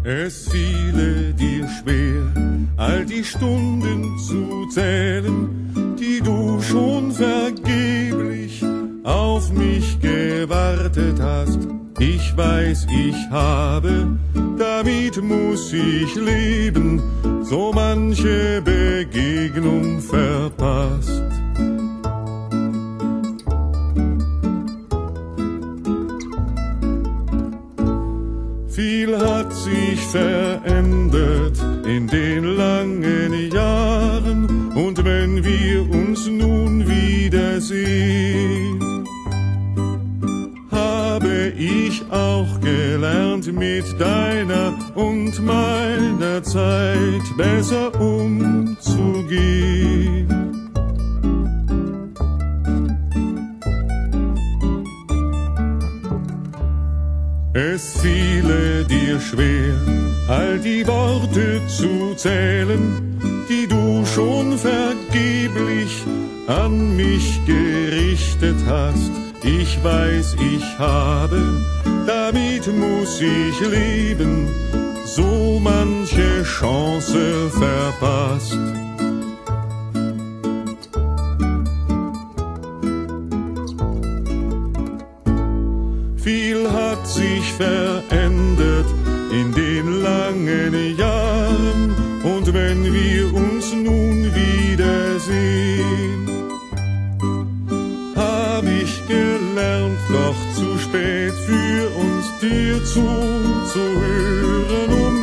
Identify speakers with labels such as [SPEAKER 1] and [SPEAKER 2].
[SPEAKER 1] Es fiele dir schwer, all die Stunden zu zählen, die du schon vergeblich auf mich gewartet hast. Ich weiß, ich habe, damit muss ich leben, so manche Begegnung verpasst. Viel hat sich verändert in den langen Jahren, und wenn wir uns nun wiedersehen, habe ich auch gelernt, mit deiner und meiner Zeit besser umzugehen. Es fiele dir schwer, all die Worte zu zählen, die du schon vergeblich an mich gerichtet hast. Ich weiß, ich habe, damit muss ich leben, so manche Chance verpasst. Viel hat sich verändert in den langen Jahren, und wenn wir uns nun wiedersehen, hab ich gelernt, doch zu spät für uns dir zuzuhören.